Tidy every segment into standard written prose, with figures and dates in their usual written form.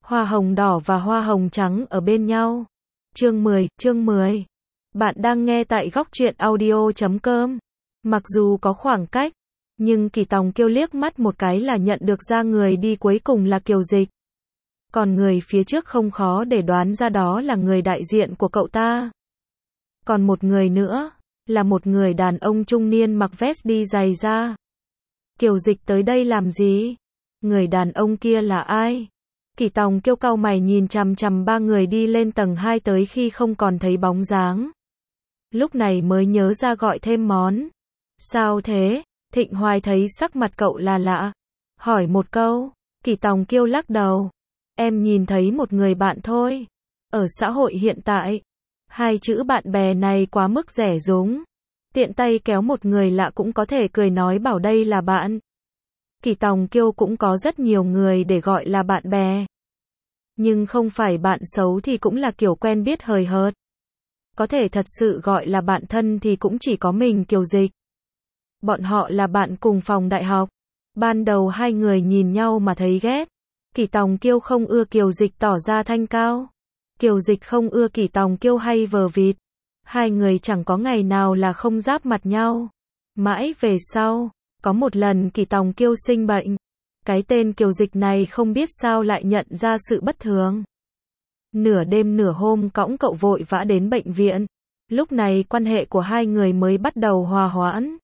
Hoa hồng đỏ và hoa hồng trắng ở bên nhau. Chương 10. Bạn đang nghe tại góc truyện audio.com. Mặc dù có khoảng cách, nhưng Kỳ Tòng Kiêu liếc mắt một cái là nhận được ra người đi cuối cùng là Kiều Dịch. Còn người phía trước không khó để đoán ra đó là người đại diện của cậu ta. Còn một người nữa, là một người đàn ông trung niên mặc vest đi giày da. Kiều Dịch tới đây làm gì? Người đàn ông kia là ai? Kỳ Tòng Kiêu cau mày nhìn chằm chằm ba người đi lên tầng 2 tới khi không còn thấy bóng dáng. Lúc này mới nhớ ra gọi thêm món. Sao thế? Thịnh Hoài thấy sắc mặt cậu là lạ. Hỏi một câu. Kỳ Tòng Kiêu lắc đầu. Em nhìn thấy một người bạn thôi. Ở xã hội hiện tại, hai chữ bạn bè này quá mức rẻ rúng. Tiện tay kéo một người lạ cũng có thể cười nói bảo đây là bạn. Kỳ Tòng Kiêu cũng có rất nhiều người để gọi là bạn bè. Nhưng không phải bạn xấu thì cũng là kiểu quen biết hời hợt. Có thể thật sự gọi là bạn thân thì cũng chỉ có mình Kiều Dịch. Bọn họ là bạn cùng phòng đại học. Ban đầu hai người nhìn nhau mà thấy ghét. Kỳ Tòng Kiêu không ưa Kiều Dịch tỏ ra thanh cao. Kiều Dịch không ưa Kỳ Tòng Kiêu hay vờ vịt. Hai người chẳng có ngày nào là không giáp mặt nhau. Mãi về sau, có một lần Kỳ Tòng Kiêu sinh bệnh. Cái tên Kiều Dịch này không biết sao lại nhận ra sự bất thường. Nửa đêm nửa hôm cõng cậu vội vã đến bệnh viện. Lúc này quan hệ của hai người mới bắt đầu hòa hoãn.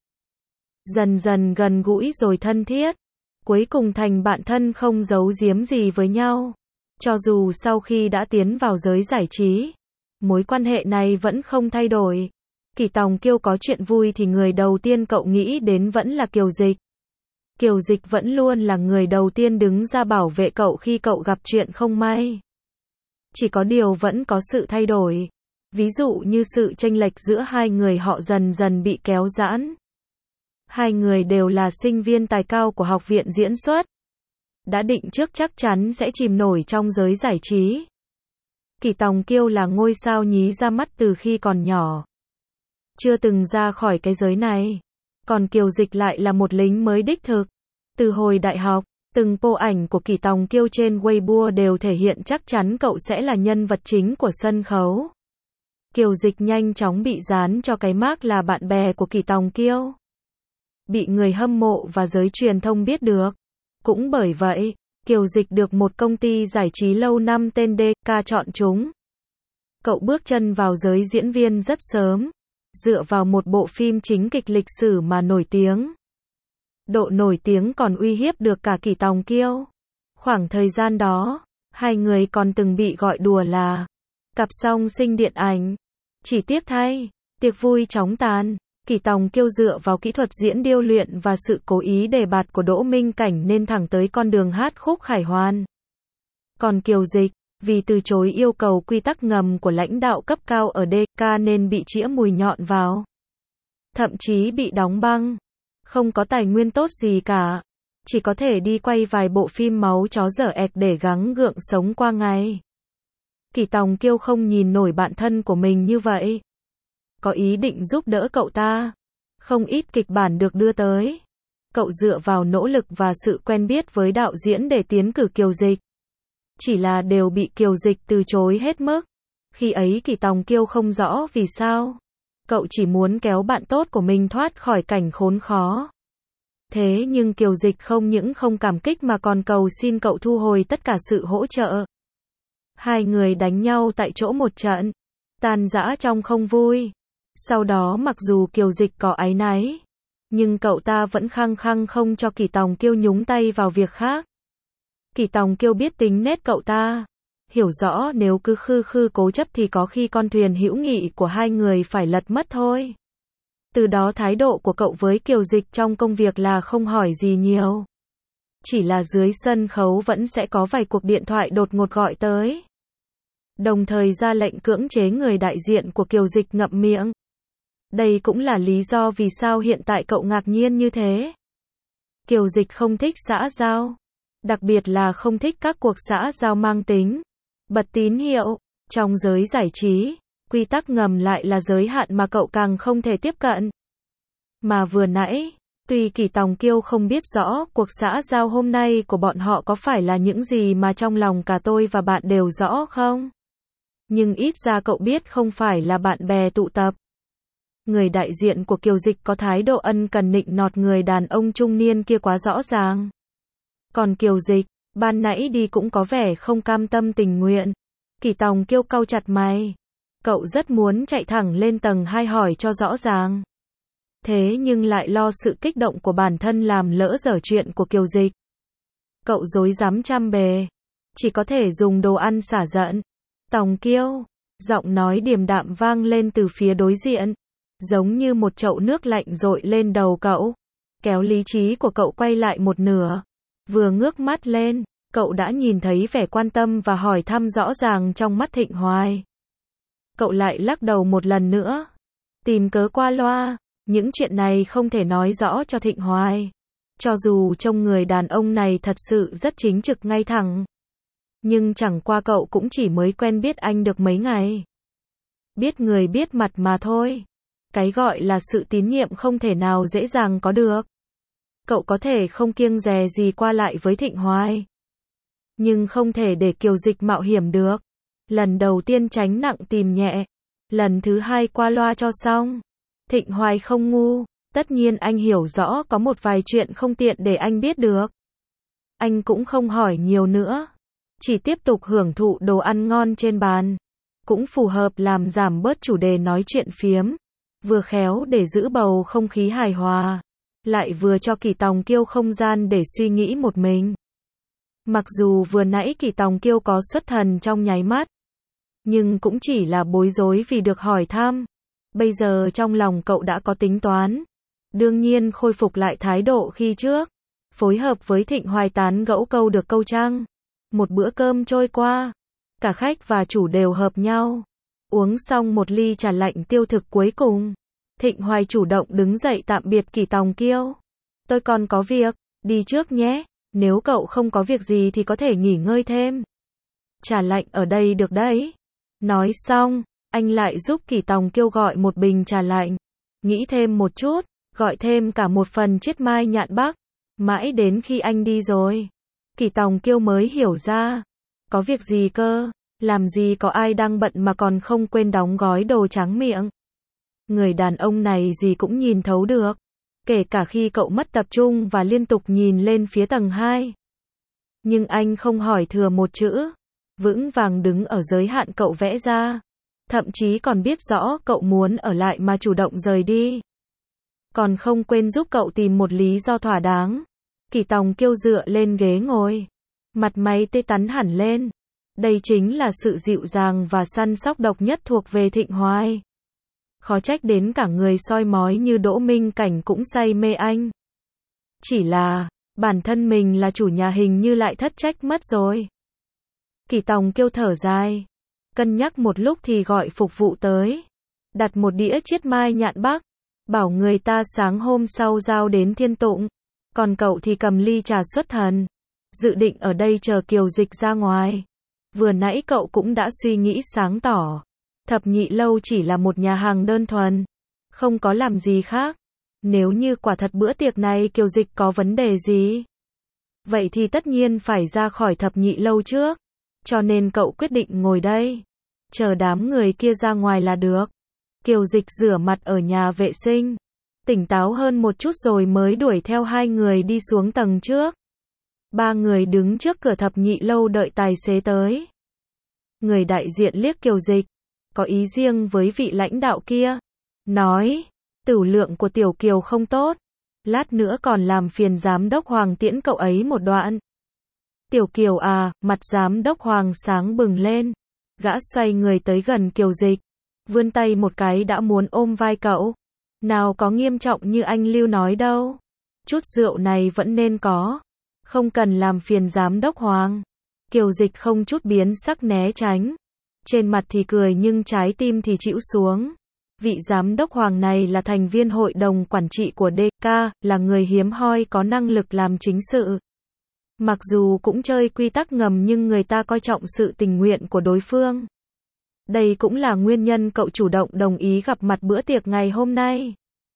Dần dần gần gũi rồi thân thiết. Cuối cùng thành bạn thân không giấu giếm gì với nhau. Cho dù sau khi đã tiến vào giới giải trí, mối quan hệ này vẫn không thay đổi. Kỳ Tòng Kiêu có chuyện vui thì người đầu tiên cậu nghĩ đến vẫn là Kiều Dịch. Kiều Dịch vẫn luôn là người đầu tiên đứng ra bảo vệ cậu khi cậu gặp chuyện không may. Chỉ có điều vẫn có sự thay đổi. Ví dụ như sự chênh lệch giữa hai người họ dần dần bị kéo giãn. Hai người đều là sinh viên tài cao của học viện diễn xuất. Đã định trước chắc chắn sẽ chìm nổi trong giới giải trí. Kỳ Tòng Kiêu là ngôi sao nhí ra mắt từ khi còn nhỏ. Chưa từng ra khỏi cái giới này. Còn Kiều Dịch lại là một lính mới đích thực. Từ hồi đại học, từng pô ảnh của Kỳ Tòng Kiêu trên Weibo đều thể hiện chắc chắn cậu sẽ là nhân vật chính của sân khấu. Kiều Dịch nhanh chóng bị dán cho cái mác là bạn bè của Kỳ Tòng Kiêu. Bị người hâm mộ và giới truyền thông biết được. Cũng bởi vậy, Kiều Dịch được một công ty giải trí lâu năm tên DK chọn chúng. Cậu bước chân vào giới diễn viên rất sớm, dựa vào một bộ phim chính kịch lịch sử mà nổi tiếng. Độ nổi tiếng còn uy hiếp được cả Kỳ Tòng Kiêu. Khoảng thời gian đó, hai người còn từng bị gọi đùa là cặp song sinh điện ảnh. Chỉ tiếc thay, tiệc vui chóng tàn. Kỳ Tòng Kiêu dựa vào kỹ thuật diễn điêu luyện và sự cố ý đề bạt của Đỗ Minh Cảnh nên thẳng tới con đường hát khúc khải hoàn. Còn Kiều Dịch, vì từ chối yêu cầu quy tắc ngầm của lãnh đạo cấp cao ở DK nên bị chĩa mùi nhọn vào. Thậm chí bị đóng băng. Không có tài nguyên tốt gì cả. Chỉ có thể đi quay vài bộ phim máu chó dở ẹc để gắng gượng sống qua ngày. Kỳ Tòng Kiêu không nhìn nổi bạn thân của mình như vậy. Có ý định giúp đỡ cậu ta. Không ít kịch bản được đưa tới. Cậu dựa vào nỗ lực và sự quen biết với đạo diễn để tiến cử Kiều Dịch. Chỉ là đều bị Kiều Dịch từ chối hết mức. Khi ấy Kỳ Tòng Kiêu không rõ vì sao. Cậu chỉ muốn kéo bạn tốt của mình thoát khỏi cảnh khốn khó. Thế nhưng Kiều Dịch không những không cảm kích mà còn cầu xin cậu thu hồi tất cả sự hỗ trợ. Hai người đánh nhau tại chỗ một trận. Tan rã trong không vui. Sau đó mặc dù Kiều Dịch có áy náy, nhưng cậu ta vẫn khăng khăng không cho Kỳ Tòng Kiêu nhúng tay vào việc khác. Kỳ Tòng Kiêu biết tính nết cậu ta, hiểu rõ nếu cứ khư khư cố chấp thì có khi con thuyền hữu nghị của hai người phải lật mất thôi. Từ đó thái độ của cậu với Kiều Dịch trong công việc là không hỏi gì nhiều. Chỉ là dưới sân khấu vẫn sẽ có vài cuộc điện thoại đột ngột gọi tới. Đồng thời ra lệnh cưỡng chế người đại diện của Kiều Dịch ngậm miệng. Đây cũng là lý do vì sao hiện tại cậu ngạc nhiên như thế. Kiều Dịch không thích xã giao. Đặc biệt là không thích các cuộc xã giao mang tính bật tín hiệu. Trong giới giải trí, quy tắc ngầm lại là giới hạn mà cậu càng không thể tiếp cận. Mà vừa nãy, Tuy Kỳ Tòng Kiêu không biết rõ cuộc xã giao hôm nay của bọn họ có phải là những gì mà trong lòng cả tôi và bạn đều rõ không? Nhưng ít ra cậu biết không phải là bạn bè tụ tập. Người đại diện của Kiều Dịch có thái độ ân cần nịnh nọt người đàn ông trung niên kia quá rõ ràng. Còn Kiều Dịch, ban nãy đi cũng có vẻ không cam tâm tình nguyện. Kỳ Tòng Kiêu cau chặt mày. Cậu rất muốn chạy thẳng lên tầng 2 hỏi cho rõ ràng. Thế nhưng lại lo sự kích động của bản thân làm lỡ dở chuyện của Kiều Dịch. Cậu rối rắm trăm bề. Chỉ có thể dùng đồ ăn xả giận. Tòng Kiêu, giọng nói điềm đạm vang lên từ phía đối diện. Giống như một chậu nước lạnh dội lên đầu cậu. Kéo lý trí của cậu quay lại một nửa. Vừa ngước mắt lên, cậu đã nhìn thấy vẻ quan tâm và hỏi thăm rõ ràng trong mắt Thịnh Hoài. Cậu lại lắc đầu một lần nữa. Tìm cớ qua loa. Những chuyện này không thể nói rõ cho Thịnh Hoài. Cho dù trông người đàn ông này thật sự rất chính trực ngay thẳng. Nhưng chẳng qua cậu cũng chỉ mới quen biết anh được mấy ngày. Biết người biết mặt mà thôi. Cái gọi là sự tín nhiệm không thể nào dễ dàng có được. Cậu có thể không kiêng dè gì qua lại với Thịnh Hoài. Nhưng không thể để Kiều Dịch mạo hiểm được. Lần đầu tiên tránh nặng tìm nhẹ. Lần thứ hai qua loa cho xong. Thịnh Hoài không ngu. Tất nhiên anh hiểu rõ có một vài chuyện không tiện để anh biết được. Anh cũng không hỏi nhiều nữa. Chỉ tiếp tục hưởng thụ đồ ăn ngon trên bàn. Cũng phù hợp làm giảm bớt chủ đề nói chuyện phiếm. Vừa khéo để giữ bầu không khí hài hòa. Lại vừa cho Kỳ Tòng Kiêu không gian để suy nghĩ một mình. Mặc dù vừa nãy Kỳ Tòng Kiêu có xuất thần trong nháy mắt. Nhưng cũng chỉ là bối rối vì được hỏi thăm. Bây giờ trong lòng cậu đã có tính toán. Đương nhiên khôi phục lại thái độ khi trước. Phối hợp với Thịnh Hoài tán gẫu câu được câu trăng. Một bữa cơm trôi qua. Cả khách và chủ đều hợp nhau. Uống xong một ly trà lạnh tiêu thực cuối cùng. Thịnh Hoài chủ động đứng dậy tạm biệt Kỳ Tòng Kiêu. Tôi còn có việc, đi trước nhé. Nếu cậu không có việc gì thì có thể nghỉ ngơi thêm. Trà lạnh ở đây được đấy. Nói xong, anh lại giúp Kỳ Tòng Kiêu gọi một bình trà lạnh. Nghĩ thêm một chút, gọi thêm cả một phần chiết mai nhạn Bắc. Mãi đến khi anh đi rồi, Kỳ Tòng Kiêu mới hiểu ra. Có việc gì cơ? Làm gì có ai đang bận mà còn không quên đóng gói đồ tráng miệng. Người đàn ông này gì cũng nhìn thấu được. Kể cả khi cậu mất tập trung và liên tục nhìn lên phía tầng 2. Nhưng anh không hỏi thừa một chữ. Vững vàng đứng ở giới hạn cậu vẽ ra. Thậm chí còn biết rõ cậu muốn ở lại mà chủ động rời đi. Còn không quên giúp cậu tìm một lý do thỏa đáng. Kỳ Tòng Kiêu dựa lên ghế ngồi. Mặt mày tê tắn hẳn lên. Đây chính là sự dịu dàng và săn sóc độc nhất thuộc về Thịnh Hoài. Khó trách đến cả người soi mói như Đỗ Minh Cảnh cũng say mê anh. Chỉ là, bản thân mình là chủ nhà hình như lại thất trách mất rồi. Kỳ Tòng Kiêu thở dài. Cân nhắc một lúc thì gọi phục vụ tới. Đặt một đĩa chiết mai nhạn Bắc. Bảo người ta sáng hôm sau giao đến Thiên Tụng. Còn cậu thì cầm ly trà xuất thần. Dự định ở đây chờ Kiều Dịch ra ngoài. Vừa nãy cậu cũng đã suy nghĩ sáng tỏ. Thập Nhị Lâu chỉ là một nhà hàng đơn thuần. Không có làm gì khác. Nếu như quả thật bữa tiệc này Kiều Dịch có vấn đề gì, vậy thì tất nhiên phải ra khỏi Thập Nhị Lâu trước. Cho nên cậu quyết định ngồi đây. Chờ đám người kia ra ngoài là được. Kiều Dịch rửa mặt ở nhà vệ sinh. Tỉnh táo hơn một chút rồi mới đuổi theo hai người đi xuống tầng trước. Ba người đứng trước cửa Thập Nhị Lâu đợi tài xế tới. Người đại diện liếc Kiều Dịch. Có ý riêng với vị lãnh đạo kia. Nói, tửu lượng của Tiểu Kiều không tốt. Lát nữa còn làm phiền giám đốc Hoàng tiễn cậu ấy một đoạn. Tiểu Kiều à, mặt giám đốc Hoàng sáng bừng lên. Gã xoay người tới gần Kiều Dịch. Vươn tay một cái đã muốn ôm vai cậu. Nào có nghiêm trọng như anh Lưu nói đâu. Chút rượu này vẫn nên có. Không cần làm phiền giám đốc Hoàng. Kiều Dịch không chút biến sắc né tránh. Trên mặt thì cười nhưng trái tim thì chịu xuống. Vị giám đốc Hoàng này là thành viên hội đồng quản trị của DK, là người hiếm hoi có năng lực làm chính sự. Mặc dù cũng chơi quy tắc ngầm nhưng người ta coi trọng sự tình nguyện của đối phương. Đây cũng là nguyên nhân cậu chủ động đồng ý gặp mặt bữa tiệc ngày hôm nay.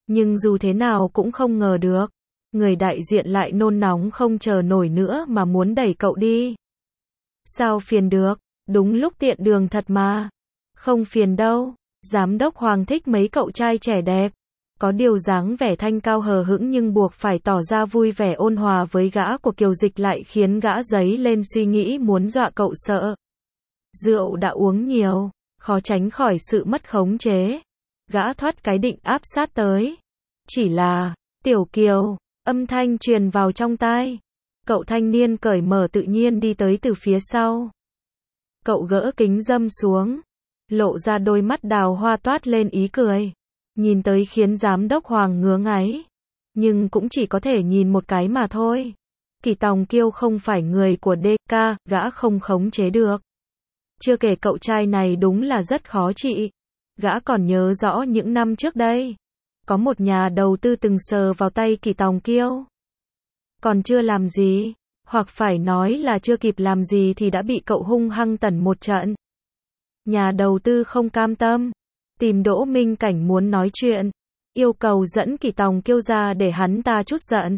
Nhưng dù thế nào cũng không ngờ được. Người đại diện lại nôn nóng không chờ nổi nữa mà muốn đẩy cậu đi. Sao phiền được, đúng lúc tiện đường thật mà. Không phiền đâu, giám đốc Hoàng thích mấy cậu trai trẻ đẹp. Có điều dáng vẻ thanh cao hờ hững nhưng buộc phải tỏ ra vui vẻ ôn hòa với gã của Kiều Dịch lại khiến gã dấy lên suy nghĩ muốn dọa cậu sợ. Rượu đã uống nhiều, khó tránh khỏi sự mất khống chế. Gã thoát cái định áp sát tới. Chỉ là, Tiểu Kiều, âm thanh truyền vào trong tai. Cậu thanh niên cởi mở tự nhiên đi tới từ phía sau. Cậu gỡ kính râm xuống, lộ ra đôi mắt đào hoa toát lên ý cười. Nhìn tới khiến giám đốc Hoàng ngứa ngáy. Nhưng cũng chỉ có thể nhìn một cái mà thôi. Kỳ Tòng Kiêu không phải người của DK, gã không khống chế được. Chưa kể cậu trai này đúng là rất khó trị. Gã còn nhớ rõ những năm trước đây. Có một nhà đầu tư từng sờ vào tay Kỳ Tòng Kiêu. Còn chưa làm gì, hoặc phải nói là chưa kịp làm gì thì đã bị cậu hung hăng tẩn một trận. Nhà đầu tư không cam tâm. Tìm Đỗ Minh Cảnh muốn nói chuyện. Yêu cầu dẫn Kỳ Tòng Kiêu ra để hắn ta trút giận.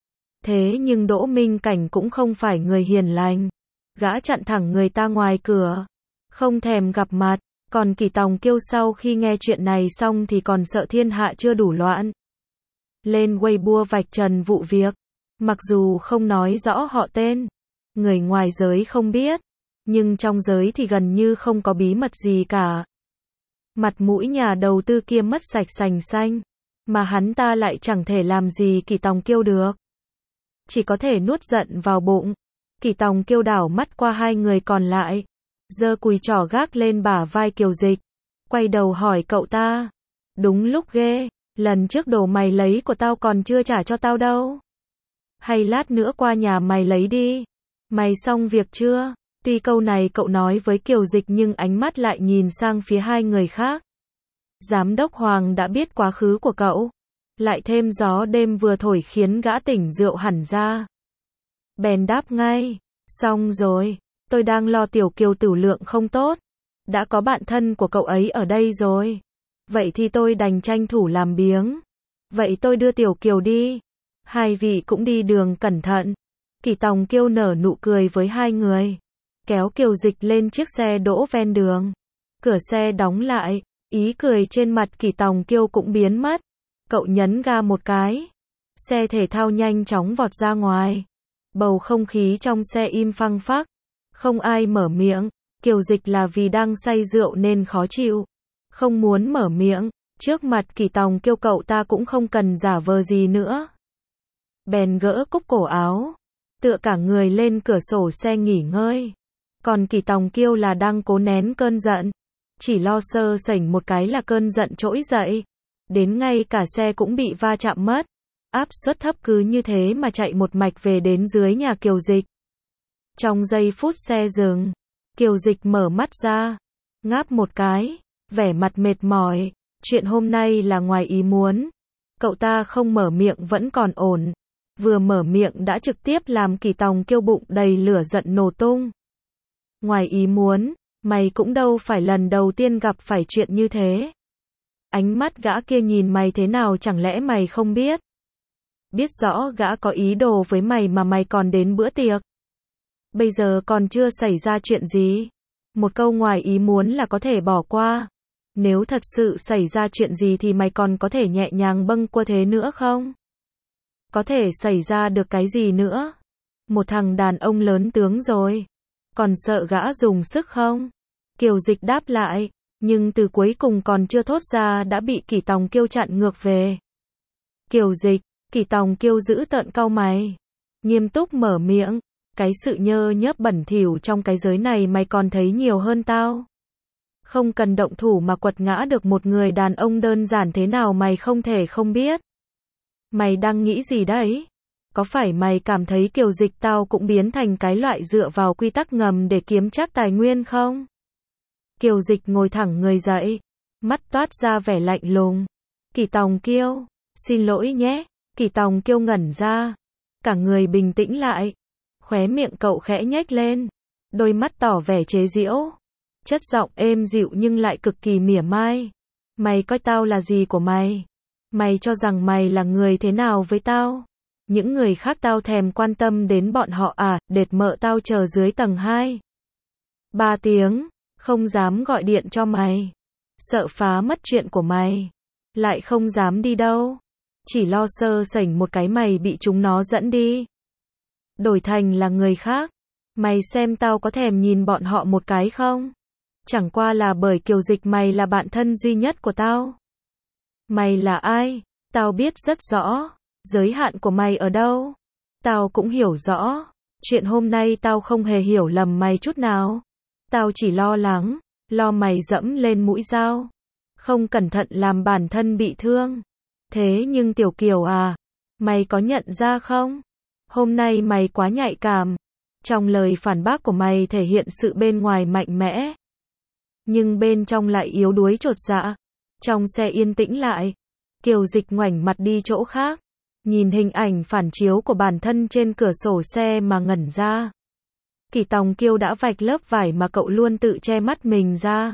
Thế nhưng Đỗ Minh Cảnh cũng không phải người hiền lành. Gã chặn thẳng người ta ngoài cửa. Không thèm gặp mặt. Còn Kỳ Tòng Kiêu sau khi nghe chuyện này xong thì còn sợ thiên hạ chưa đủ loạn. Lên Weibo vạch trần vụ việc. Mặc dù không nói rõ họ tên. Người ngoài giới không biết. Nhưng trong giới thì gần như không có bí mật gì cả. Mặt mũi nhà đầu tư kia mất sạch sành xanh. Mà hắn ta lại chẳng thể làm gì Kỳ Tòng Kiêu được. Chỉ có thể nuốt giận vào bụng. Kỳ Tòng Kiêu đảo mắt qua hai người còn lại. Giơ cùi trỏ gác lên bả vai Kiều Dịch. Quay đầu hỏi cậu ta. Đúng lúc ghê. Lần trước đồ mày lấy của tao còn chưa trả cho tao đâu. Hay lát nữa qua nhà mày lấy đi. Mày xong việc chưa? Tuy câu này cậu nói với Kiều Dịch nhưng ánh mắt lại nhìn sang phía hai người khác. Giám đốc Hoàng đã biết quá khứ của cậu. Lại thêm gió đêm vừa thổi khiến gã tỉnh rượu hẳn ra. Bèn đáp ngay. Xong rồi. Tôi đang lo Tiểu Kiều tử lượng không tốt. Đã có bạn thân của cậu ấy ở đây rồi. Vậy thì tôi đành tranh thủ làm biếng. Vậy tôi đưa Tiểu Kiều đi. Hai vị cũng đi đường cẩn thận. Kỳ Tòng Kiêu nở nụ cười với hai người. Kéo Kiều Dịch lên chiếc xe đỗ ven đường. Cửa xe đóng lại. Ý cười trên mặt Kỳ Tòng Kiêu cũng biến mất. Cậu nhấn ga một cái. Xe thể thao nhanh chóng vọt ra ngoài. Bầu không khí trong xe im phăng phắc. Không ai mở miệng. Kiều Dịch là vì đang say rượu nên khó chịu. Không muốn mở miệng. Trước mặt Kỳ Tòng Kiêu cậu ta cũng không cần giả vờ gì nữa. Bèn gỡ cúc cổ áo. Tựa cả người lên cửa sổ xe nghỉ ngơi. Còn Kỳ Tòng Kiêu là đang cố nén cơn giận. Chỉ lo sơ sẩy một cái là cơn giận trỗi dậy. Đến ngay cả xe cũng bị va chạm mất. Áp suất thấp cứ như thế mà chạy một mạch về đến dưới nhà Kiều Dịch. Trong giây phút xe dừng, Kiều Dịch mở mắt ra, ngáp một cái, vẻ mặt mệt mỏi. Chuyện hôm nay là ngoài ý muốn. Cậu ta không mở miệng vẫn còn ổn. Vừa mở miệng đã trực tiếp làm Kỳ Tòng Kiêu bụng đầy lửa giận nổ tung. Ngoài ý muốn, mày cũng đâu phải lần đầu tiên gặp phải chuyện như thế. Ánh mắt gã kia nhìn mày thế nào chẳng lẽ mày không biết? Biết rõ gã có ý đồ với mày mà mày còn đến bữa tiệc. Bây giờ còn chưa xảy ra chuyện gì. Một câu ngoài ý muốn là có thể bỏ qua. Nếu thật sự xảy ra chuyện gì thì mày còn có thể nhẹ nhàng bâng qua thế nữa không? Có thể xảy ra được cái gì nữa? Một thằng đàn ông lớn tướng rồi. Còn sợ gã dùng sức không? Kiều Dịch đáp lại. Nhưng từ cuối cùng còn chưa thốt ra đã bị Kỳ Tòng Kiêu chặn ngược về. Kiều Dịch, Kỳ Tòng Kiêu giữ tợn cau mày. Nghiêm túc mở miệng. Cái sự nhơ nhớp bẩn thỉu trong cái giới này mày còn thấy nhiều hơn tao. Không cần động thủ mà quật ngã được một người đàn ông đơn giản thế nào mày không thể không biết. Mày đang nghĩ gì đấy? Có phải mày cảm thấy Kiều Dịch tao cũng biến thành cái loại dựa vào quy tắc ngầm để kiếm trác tài nguyên không? Kiều Dịch ngồi thẳng người dậy, mắt toát ra vẻ lạnh lùng. Kỳ Tòng Kiêu, xin lỗi nhé. Kỳ Tòng Kiêu ngẩn ra, cả người bình tĩnh lại. Khóe miệng cậu khẽ nhếch lên, đôi mắt tỏ vẻ chế giễu. Chất giọng êm dịu nhưng lại cực kỳ mỉa mai. Mày coi tao là gì của mày? Mày cho rằng mày là người thế nào với tao? Những người khác tao thèm quan tâm đến bọn họ à, đệt mợ tao chờ dưới tầng 2. 3 tiếng, không dám gọi điện cho mày. Sợ phá mất chuyện của mày. Lại không dám đi đâu. Chỉ lo sơ sẩy một cái mày bị chúng nó dẫn đi. Đổi thành là người khác. Mày xem tao có thèm nhìn bọn họ một cái không? Chẳng qua là bởi Kiều Dịch mày là bạn thân duy nhất của tao. Mày là ai? Tao biết rất rõ. Giới hạn của mày ở đâu? Tao cũng hiểu rõ. Chuyện hôm nay tao không hề hiểu lầm mày chút nào. Tao chỉ lo lắng, lo mày dẫm lên mũi dao. Không cẩn thận làm bản thân bị thương. Thế nhưng Tiểu Kiều à, mày có nhận ra không? Hôm nay mày quá nhạy cảm. Trong lời phản bác của mày thể hiện sự bên ngoài mạnh mẽ. Nhưng bên trong lại yếu đuối chột dạ. Trong xe yên tĩnh lại. Kiều Dịch ngoảnh mặt đi chỗ khác. Nhìn hình ảnh phản chiếu của bản thân trên cửa sổ xe mà ngẩn ra. Kỷ Tòng Kiêu đã vạch lớp vải mà cậu luôn tự che mắt mình ra.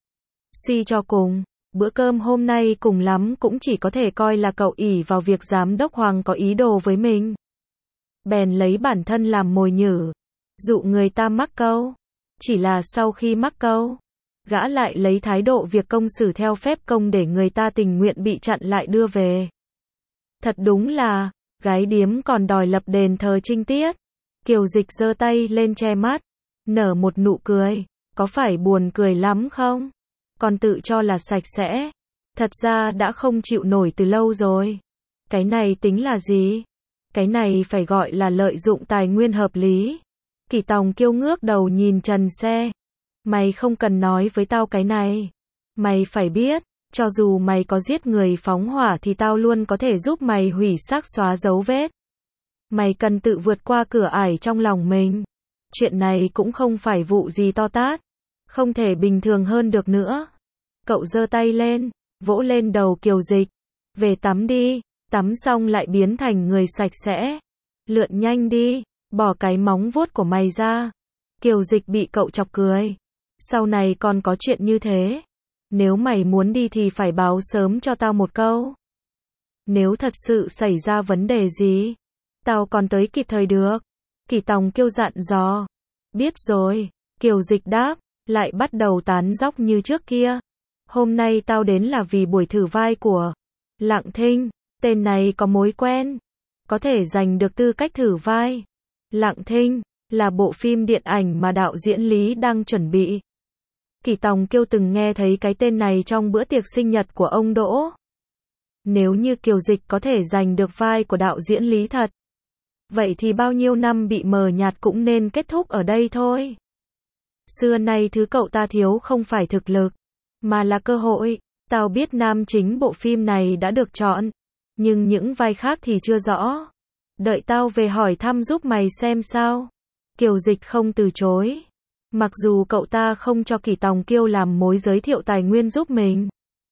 Suy cho cùng, bữa cơm hôm nay cùng lắm cũng chỉ có thể coi là cậu ỷ vào việc giám đốc Hoàng có ý đồ với mình. Bèn lấy bản thân làm mồi nhử, dụ người ta mắc câu. Chỉ là sau khi mắc câu, gã lại lấy thái độ việc công xử theo phép công để người ta tình nguyện bị chặn lại đưa về. Thật đúng là, gái điếm còn đòi lập đền thờ trinh tiết. Kiều Dịch giơ tay lên che mắt, nở một nụ cười, có phải buồn cười lắm không? Còn tự cho là sạch sẽ, thật ra đã không chịu nổi từ lâu rồi. Cái này tính là gì? Cái này phải gọi là lợi dụng tài nguyên hợp lý. Kỷ Tòng Kiêu ngước đầu nhìn trần xe. Mày không cần nói với tao cái này. Mày phải biết, cho dù mày có giết người phóng hỏa thì tao luôn có thể giúp mày hủy xác xóa dấu vết. Mày cần tự vượt qua cửa ải trong lòng mình. Chuyện này cũng không phải vụ gì to tát. Không thể bình thường hơn được nữa. Cậu giơ tay lên, vỗ lên đầu Kiều Dịch. Về tắm đi, tắm xong lại biến thành người sạch sẽ. Lượn nhanh đi, bỏ cái móng vuốt của mày ra. Kiều Dịch bị cậu chọc cười. Sau này còn có chuyện như thế. Nếu mày muốn đi thì phải báo sớm cho tao một câu. Nếu thật sự xảy ra vấn đề gì, tao còn tới kịp thời được. Kỷ Tòng Kiêu dặn dò. Biết rồi, Kiều Dịch đáp, lại bắt đầu tán dóc như trước kia. Hôm nay tao đến là vì buổi thử vai của Lặng Thinh, tên này có mối quen, có thể giành được tư cách thử vai. Lặng Thinh là bộ phim điện ảnh mà đạo diễn Lý đang chuẩn bị. Kỷ Tòng Kiêu từng nghe thấy cái tên này trong bữa tiệc sinh nhật của ông Đỗ. Nếu như Kiều Dịch có thể giành được vai của đạo diễn Lý thật, vậy thì bao nhiêu năm bị mờ nhạt cũng nên kết thúc ở đây thôi. Xưa nay thứ cậu ta thiếu không phải thực lực, mà là cơ hội. Tao biết nam chính bộ phim này đã được chọn, nhưng những vai khác thì chưa rõ. Đợi tao về hỏi thăm giúp mày xem sao. Kiều Dịch không từ chối. Mặc dù cậu ta không cho Kỷ Tòng Kiêu làm mối giới thiệu tài nguyên giúp mình,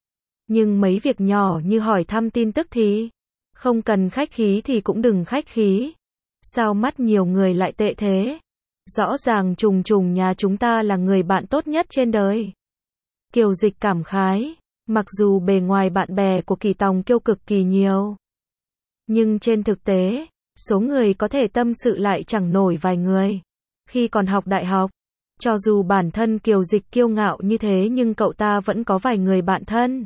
nhưng mấy việc nhỏ như hỏi thăm tin tức thì không cần khách khí thì cũng đừng khách khí. Sao mắt nhiều người lại tệ thế? Rõ ràng Trùng Trùng nhà chúng ta là người bạn tốt nhất trên đời. Kiều Dịch cảm khái. Mặc dù bề ngoài bạn bè của Kỷ Tòng Kiêu cực kỳ nhiều, nhưng trên thực tế, số người có thể tâm sự lại chẳng nổi vài người. Khi còn học đại học, cho dù bản thân Kiều Dịch kiêu ngạo như thế nhưng cậu ta vẫn có vài người bạn thân.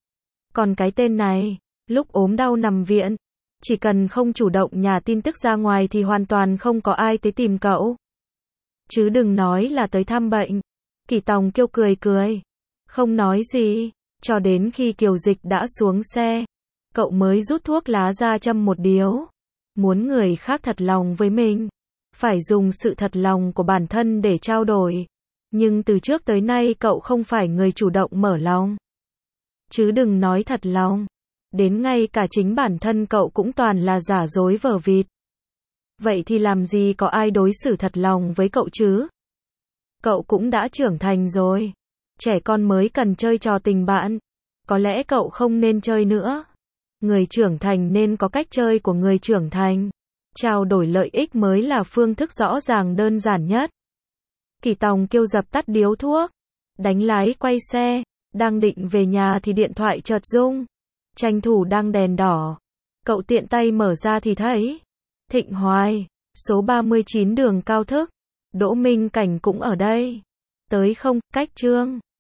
Còn cái tên này, lúc ốm đau nằm viện, chỉ cần không chủ động nhả tin tức ra ngoài thì hoàn toàn không có ai tới tìm cậu. Chứ đừng nói là tới thăm bệnh. Kỷ Tòng Kiêu cười cười, không nói gì, cho đến khi Kiều Dịch đã xuống xe, cậu mới rút thuốc lá ra châm một điếu. Muốn người khác thật lòng với mình, phải dùng sự thật lòng của bản thân để trao đổi. Nhưng từ trước tới nay cậu không phải người chủ động mở lòng. Chứ đừng nói thật lòng, đến ngay cả chính bản thân cậu cũng toàn là giả dối vờ vịt. Vậy thì làm gì có ai đối xử thật lòng với cậu chứ? Cậu cũng đã trưởng thành rồi. Trẻ con mới cần chơi trò tình bạn. Có lẽ cậu không nên chơi nữa. Người trưởng thành nên có cách chơi của người trưởng thành. Trao đổi lợi ích mới là phương thức rõ ràng đơn giản nhất. Kỷ Tòng Kiêu dập tắt điếu thuốc, đánh lái quay xe, đang định về nhà thì điện thoại chợt rung. tranh thủ đang đèn đỏ. Cậu tiện tay mở ra thì thấy Thịnh Hoài, số 39 đường Cao Thức. Đỗ Minh Cảnh cũng ở đây. Tới không, cách Trương